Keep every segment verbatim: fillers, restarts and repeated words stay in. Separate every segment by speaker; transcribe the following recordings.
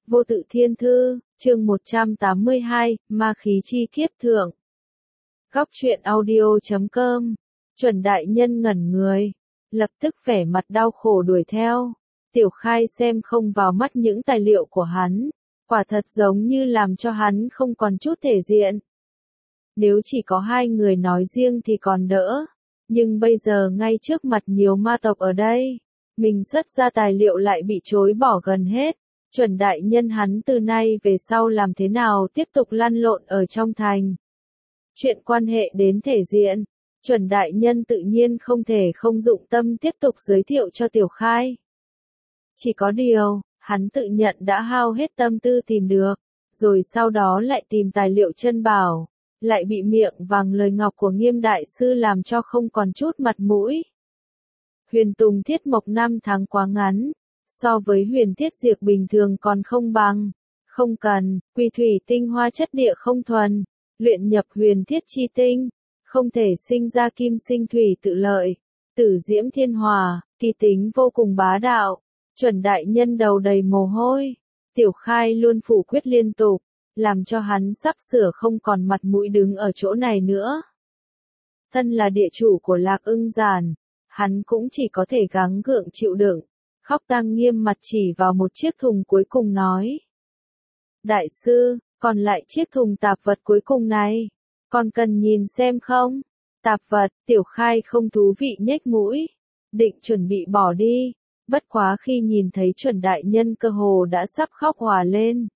Speaker 1: Vô tự thiên thư, chương một trăm tám mươi hai, ma khí chi kiếp thượng. Góc truyện audio chấm com, chuẩn đại nhân ngẩn người, lập tức vẻ mặt đau khổ đuổi theo. Tiểu Khai xem không vào mắt những tài liệu của hắn, quả thật giống như làm cho hắn không còn chút thể diện. Nếu chỉ có hai người nói riêng thì còn đỡ, nhưng bây giờ ngay trước mặt nhiều ma tộc ở đây, mình xuất ra tài liệu lại bị chối bỏ gần hết. Chuẩn đại nhân hắn từ nay về sau làm thế nào tiếp tục lăn lộn ở trong thành. Chuyện quan hệ đến thể diện, chuẩn đại nhân tự nhiên không thể không dụng tâm tiếp tục giới thiệu cho Tiểu Khai. Chỉ có điều, hắn tự nhận đã hao hết tâm tư tìm được, rồi sau đó lại tìm tài liệu chân bảo, lại bị miệng vàng lời ngọc của Nghiêm đại sư làm cho không còn chút mặt mũi. Huyền Tùng Thiết Mộc năm tháng quá ngắn, so với huyền thiết diệt bình thường còn không bằng, không cần, quy thủy tinh hoa chất địa không thuần, luyện nhập huyền thiết chi tinh, không thể sinh ra kim sinh thủy tự lợi, tử diễm thiên hòa, kỳ tính vô cùng bá đạo, chuẩn đại nhân đầu đầy mồ hôi, Tiểu Khai luôn phủ quyết liên tục, làm cho hắn sắp sửa không còn mặt mũi đứng ở chỗ này nữa. Thân là địa chủ của Lạc Ưng Giản, hắn cũng chỉ có thể gắng gượng chịu đựng. Khóc tang nghiêm mặt chỉ vào một chiếc thùng cuối cùng nói. Đại sư, còn lại chiếc thùng tạp vật cuối cùng này, còn cần nhìn xem không? Tạp vật, Tiểu Khai không thú vị nhếch mũi, định chuẩn bị bỏ đi, bất quá khi nhìn thấy chuẩn đại nhân cơ hồ đã sắp khóc hòa lên.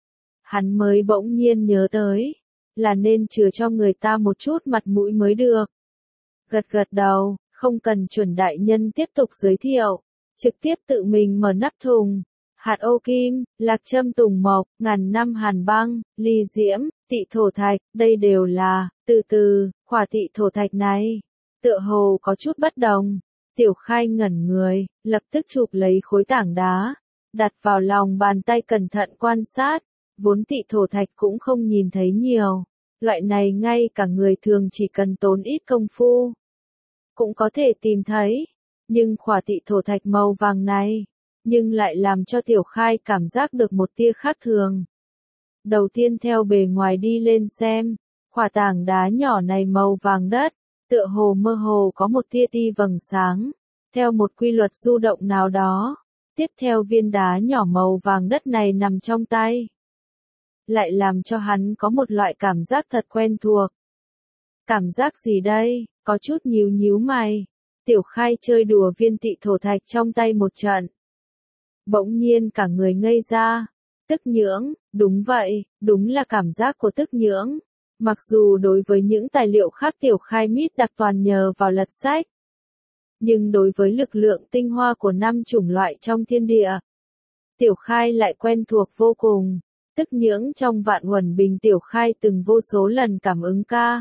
Speaker 1: Hắn mới bỗng nhiên nhớ tới, là nên chừa cho người ta một chút mặt mũi mới được. Gật gật đầu, không cần chuẩn đại nhân tiếp tục giới thiệu. Trực tiếp tự mình mở nắp thùng, hạt ô kim, lạc châm tùng mộc, ngàn năm hàn băng, ly diễm, tị thổ thạch, đây đều là, từ từ, khỏa tị thổ thạch này, tựa hồ có chút bất đồng. Tiểu Khai ngẩn người, lập tức chụp lấy khối tảng đá, đặt vào lòng bàn tay cẩn thận quan sát, vốn tị thổ thạch cũng không nhìn thấy nhiều, loại này ngay cả người thường chỉ cần tốn ít công phu, cũng có thể tìm thấy. Nhưng khỏa tị thổ thạch màu vàng này, nhưng lại làm cho Tiểu Khai cảm giác được một tia khác thường. Đầu tiên theo bề ngoài đi lên xem, khỏa tảng đá nhỏ này màu vàng đất, tựa hồ mơ hồ có một tia ti vầng sáng, theo một quy luật du động nào đó. Tiếp theo viên đá nhỏ màu vàng đất này nằm trong tay, lại làm cho hắn có một loại cảm giác thật quen thuộc. Cảm giác gì đây? Có chút nhíu nhíu mày. Tiểu Khai chơi đùa viên tị thổ thạch trong tay một trận. Bỗng nhiên cả người ngây ra. Tức nhưỡng, đúng vậy, đúng là cảm giác của tức nhưỡng. Mặc dù đối với những tài liệu khác Tiểu Khai mít đặc toàn nhờ vào lật sách. Nhưng đối với lực lượng tinh hoa của năm chủng loại trong thiên địa, Tiểu Khai lại quen thuộc vô cùng. Tức nhưỡng trong vạn uẩn bình Tiểu Khai từng vô số lần cảm ứng ca.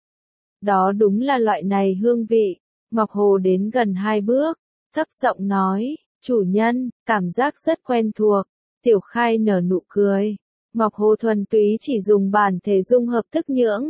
Speaker 1: Đó đúng là loại này hương vị. Ngọc Hồ đến gần hai bước, thấp giọng nói, chủ nhân, cảm giác rất quen thuộc. Tiểu Khai nở nụ cười. Ngọc Hồ thuần túy chỉ dùng bản thể dung hợp tức nhưỡng.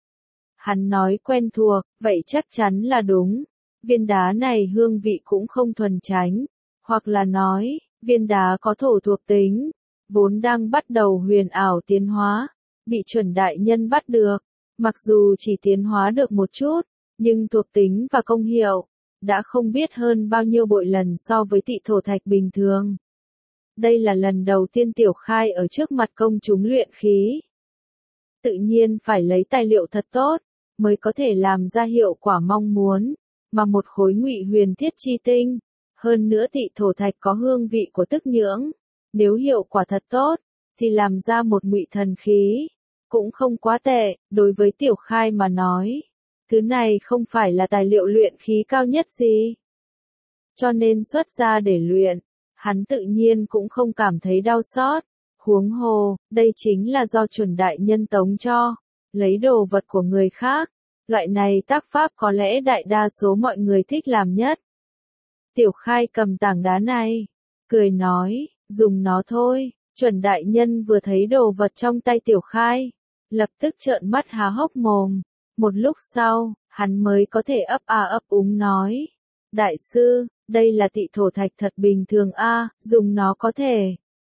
Speaker 1: Hắn nói quen thuộc, vậy chắc chắn là đúng. Viên đá này hương vị cũng không thuần tránh, hoặc là nói, viên đá có thổ thuộc tính, vốn đang bắt đầu huyền ảo tiến hóa, bị chuẩn đại nhân bắt được. Mặc dù chỉ tiến hóa được một chút, nhưng thuộc tính và công hiệu, đã không biết hơn bao nhiêu bội lần so với tị thổ thạch bình thường. Đây là lần đầu tiên Tiểu Khai ở trước mặt công chúng luyện khí. Tự nhiên phải lấy tài liệu thật tốt, mới có thể làm ra hiệu quả mong muốn, mà một khối ngụy huyền thiết chi tinh. Hơn nữa tị thổ thạch có hương vị của tức nhưỡng, nếu hiệu quả thật tốt, thì làm ra một ngụy thần khí, cũng không quá tệ, đối với Tiểu Khai mà nói. Thứ này không phải là tài liệu luyện khí cao nhất gì. Cho nên xuất ra để luyện, hắn tự nhiên cũng không cảm thấy đau xót. Huống hồ, đây chính là do chuẩn đại nhân tống cho, lấy đồ vật của người khác. Loại này tác pháp có lẽ đại đa số mọi người thích làm nhất. Tiểu Khai cầm tảng đá này, cười nói, dùng nó thôi. Chuẩn đại nhân vừa thấy đồ vật trong tay Tiểu Khai, lập tức trợn mắt há hốc mồm. Một lúc sau, hắn mới có thể ấp a ấp úng nói. Đại sư, đây là tị thổ thạch thật bình thường a, dùng nó có thể.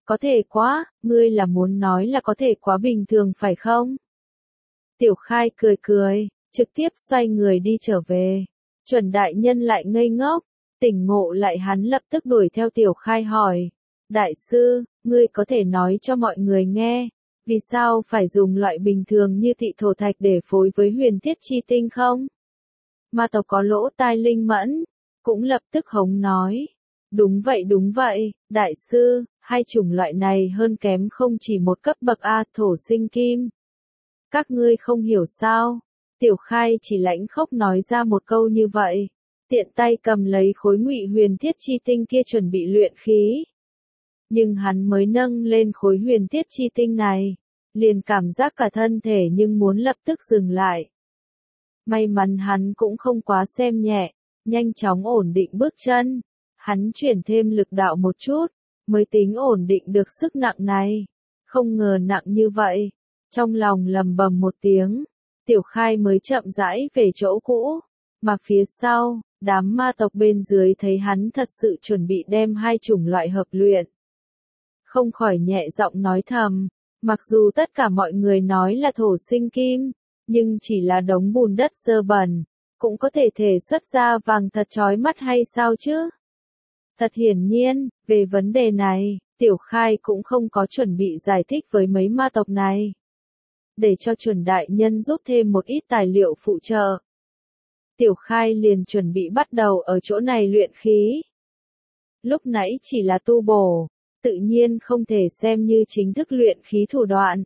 Speaker 1: Có thể quá, ngươi là muốn nói là có thể quá bình thường phải không? Tiểu Khai cười cười, trực tiếp xoay người đi trở về. Chuẩn đại nhân lại ngây ngốc, tỉnh ngộ lại hắn lập tức đuổi theo Tiểu Khai hỏi. Đại sư, ngươi có thể nói cho mọi người nghe, vì sao phải dùng loại bình thường như tị thổ thạch để phối với huyền thiết chi tinh không? Ma tộc có lỗ tai linh mẫn, cũng lập tức hống nói. Đúng vậy đúng vậy, đại sư, hai chủng loại này hơn kém không chỉ một cấp bậc A thổ sinh kim. Các ngươi không hiểu sao? Tiểu Khai chỉ lãnh khốc nói ra một câu như vậy, tiện tay cầm lấy khối ngụy huyền thiết chi tinh kia chuẩn bị luyện khí. Nhưng hắn mới nâng lên khối huyền thiết chi tinh này, liền cảm giác cả thân thể nhưng muốn lập tức dừng lại. May mắn hắn cũng không quá xem nhẹ, nhanh chóng ổn định bước chân. Hắn chuyển thêm lực đạo một chút, mới tính ổn định được sức nặng này. Không ngờ nặng như vậy. Trong lòng lầm bầm một tiếng, Tiểu Khai mới chậm rãi về chỗ cũ. Mà phía sau, đám ma tộc bên dưới thấy hắn thật sự chuẩn bị đem hai chủng loại hợp luyện. Không khỏi nhẹ giọng nói thầm, mặc dù tất cả mọi người nói là thổ sinh kim, nhưng chỉ là đống bùn đất dơ bẩn, cũng có thể thể xuất ra vàng thật chói mắt hay sao chứ? Thật hiển nhiên, về vấn đề này, Tiểu Khai cũng không có chuẩn bị giải thích với mấy ma tộc này. Để cho chuẩn đại nhân giúp thêm một ít tài liệu phụ trợ. Tiểu Khai liền chuẩn bị bắt đầu ở chỗ này luyện khí. Lúc nãy chỉ là tu bổ, tự nhiên không thể xem như chính thức luyện khí thủ đoạn.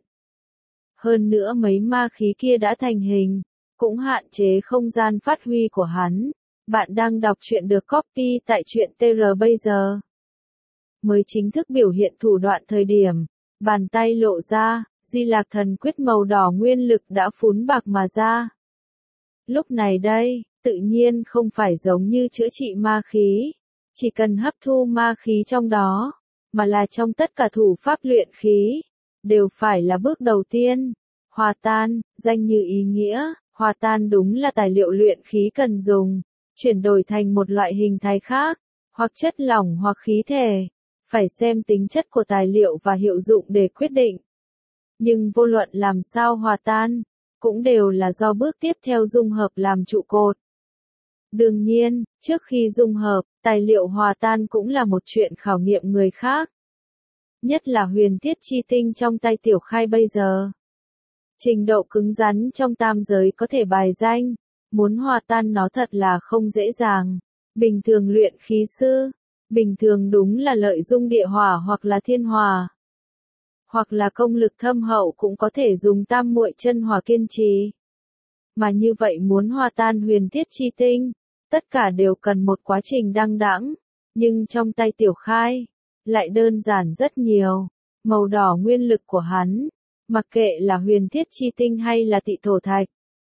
Speaker 1: Hơn nữa mấy ma khí kia đã thành hình, cũng hạn chế không gian phát huy của hắn. Bạn đang đọc truyện được copy tại truyện tê rờ bây giờ. Mới chính thức biểu hiện thủ đoạn thời điểm, bàn tay lộ ra, Di Lạc Thần Quyết màu đỏ nguyên lực đã phún bạc mà ra. Lúc này đây, tự nhiên không phải giống như chữa trị ma khí, chỉ cần hấp thu ma khí trong đó, mà là trong tất cả thủ pháp luyện khí, đều phải là bước đầu tiên. Hòa tan, danh như ý nghĩa, hòa tan đúng là tài liệu luyện khí cần dùng, chuyển đổi thành một loại hình thái khác, hoặc chất lỏng hoặc khí thể, phải xem tính chất của tài liệu và hiệu dụng để quyết định. Nhưng vô luận làm sao hòa tan, cũng đều là do bước tiếp theo dung hợp làm trụ cột. Đương nhiên, trước khi dung hợp, tài liệu hòa tan cũng là một chuyện khảo nghiệm người khác. Nhất là huyền thiết chi tinh trong tay Tiểu Khai bây giờ. Trình độ cứng rắn trong tam giới có thể bài danh, muốn hòa tan nó thật là không dễ dàng. Bình thường luyện khí sư, bình thường đúng là lợi dụng địa hỏa hoặc là thiên hỏa. Hoặc là công lực thâm hậu cũng có thể dùng tam muội chân hỏa kiên trì. Mà như vậy muốn hòa tan huyền thiết chi tinh, tất cả đều cần một quá trình đăng đẵng, nhưng trong tay Tiểu Khai, lại đơn giản rất nhiều. Màu đỏ nguyên lực của hắn, mặc kệ là huyền thiết chi tinh hay là tị thổ thạch,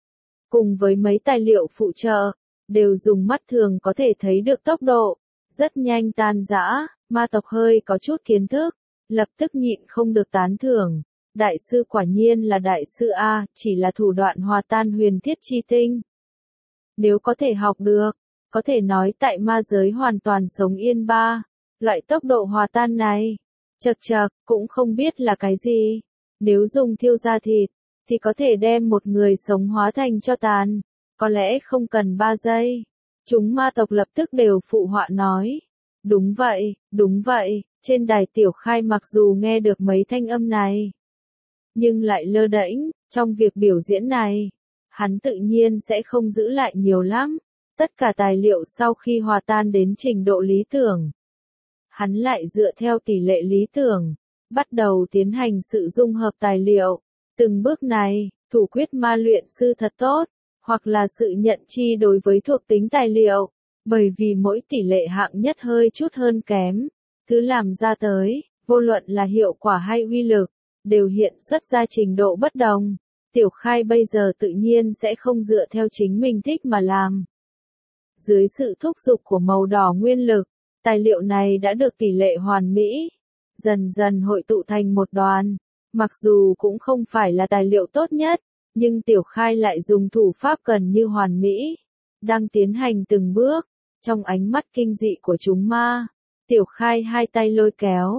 Speaker 1: cùng với mấy tài liệu phụ trợ, đều dùng mắt thường có thể thấy được tốc độ, rất nhanh tan rã. Ma tộc hơi có chút kiến thức, lập tức nhịn không được tán thưởng. Đại sư quả nhiên là đại sư A, chỉ là thủ đoạn hòa tan huyền thiết chi tinh. Nếu có thể học được, có thể nói tại ma giới hoàn toàn sống yên ba. Loại tốc độ hòa tan này, chật chật, cũng không biết là cái gì. Nếu dùng thiêu da thịt, thì có thể đem một người sống hóa thành tro tàn. Có lẽ không cần ba giây. Chúng ma tộc lập tức đều phụ họa nói. Đúng vậy, đúng vậy, trên đài Tiểu Khai mặc dù nghe được mấy thanh âm này, nhưng lại lơ đễnh, trong việc biểu diễn này, hắn tự nhiên sẽ không giữ lại nhiều lắm. Tất cả tài liệu sau khi hòa tan đến trình độ lý tưởng, hắn lại dựa theo tỷ lệ lý tưởng, bắt đầu tiến hành sự dung hợp tài liệu. Từng bước này, thủ quyết ma luyện sư thật tốt, hoặc là sự nhận chi đối với thuộc tính tài liệu, bởi vì mỗi tỷ lệ hạng nhất hơi chút hơn kém, thứ làm ra tới, vô luận là hiệu quả hay uy lực, đều hiện xuất ra trình độ bất đồng. Tiểu Khai bây giờ tự nhiên sẽ không dựa theo chính mình thích mà làm. Dưới sự thúc giục của màu đỏ nguyên lực, tài liệu này đã được tỷ lệ hoàn mỹ, dần dần hội tụ thành một đoàn. Mặc dù cũng không phải là tài liệu tốt nhất, nhưng Tiểu Khai lại dùng thủ pháp gần như hoàn mỹ, đang tiến hành từng bước. Trong ánh mắt kinh dị của chúng ma, Tiểu Khai hai tay lôi kéo,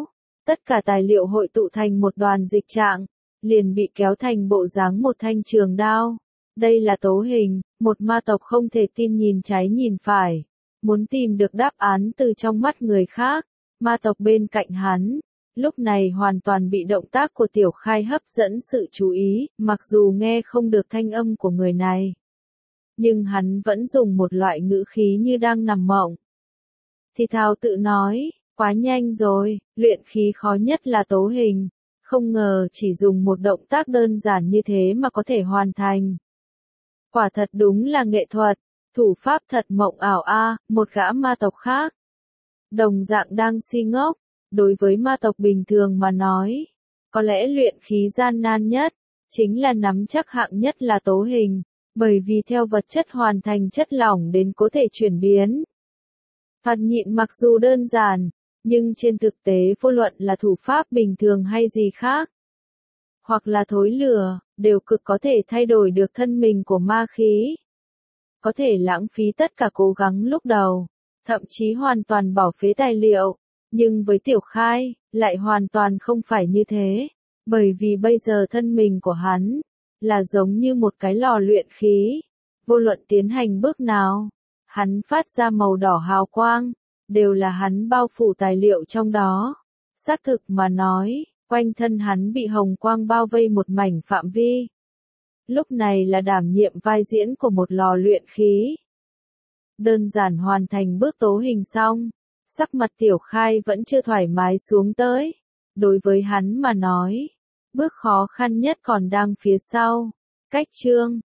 Speaker 1: Tất cả tài liệu hội tụ thành một đoàn dịch trạng, liền bị kéo thành bộ dáng một thanh trường đao. Đây là tố hình, một ma tộc không thể tin nhìn trái nhìn phải, muốn tìm được đáp án từ trong mắt người khác. Ma tộc bên cạnh hắn, lúc này hoàn toàn bị động tác của Tiểu Khai hấp dẫn sự chú ý, mặc dù nghe không được thanh âm của người này. Nhưng hắn vẫn dùng một loại ngữ khí như đang nằm mộng. Thì thào tự nói, quá nhanh rồi, luyện khí khó nhất là tố hình, không ngờ chỉ dùng một động tác đơn giản như thế mà có thể hoàn thành. Quả thật đúng là nghệ thuật, thủ pháp thật mộng ảo a. Một gã ma tộc khác đồng dạng đang si ngốc. Đối với ma tộc bình thường mà nói, có lẽ luyện khí gian nan nhất chính là nắm chắc hạng nhất là tố hình, bởi vì theo vật chất hoàn thành chất lỏng đến có thể chuyển biến. Phạt nhịn mặc dù đơn giản, nhưng trên thực tế vô luận là thủ pháp bình thường hay gì khác, hoặc là thối lửa, đều cực có thể thay đổi được thân mình của ma khí. Có thể lãng phí tất cả cố gắng lúc đầu, thậm chí hoàn toàn bỏ phế tài liệu, nhưng với Tiểu Khai, lại hoàn toàn không phải như thế, bởi vì bây giờ thân mình của hắn, là giống như một cái lò luyện khí, vô luận tiến hành bước nào, hắn phát ra màu đỏ hào quang, đều là hắn bao phủ tài liệu trong đó. Xác thực mà nói, quanh thân hắn bị hồng quang bao vây một mảnh phạm vi. Lúc này là đảm nhiệm vai diễn của một lò luyện khí. Đơn giản hoàn thành bước tố hình xong, sắc mặt Tiểu Khai vẫn chưa thoải mái xuống tới. Đối với hắn mà nói, bước khó khăn nhất còn đang phía sau. Cách chương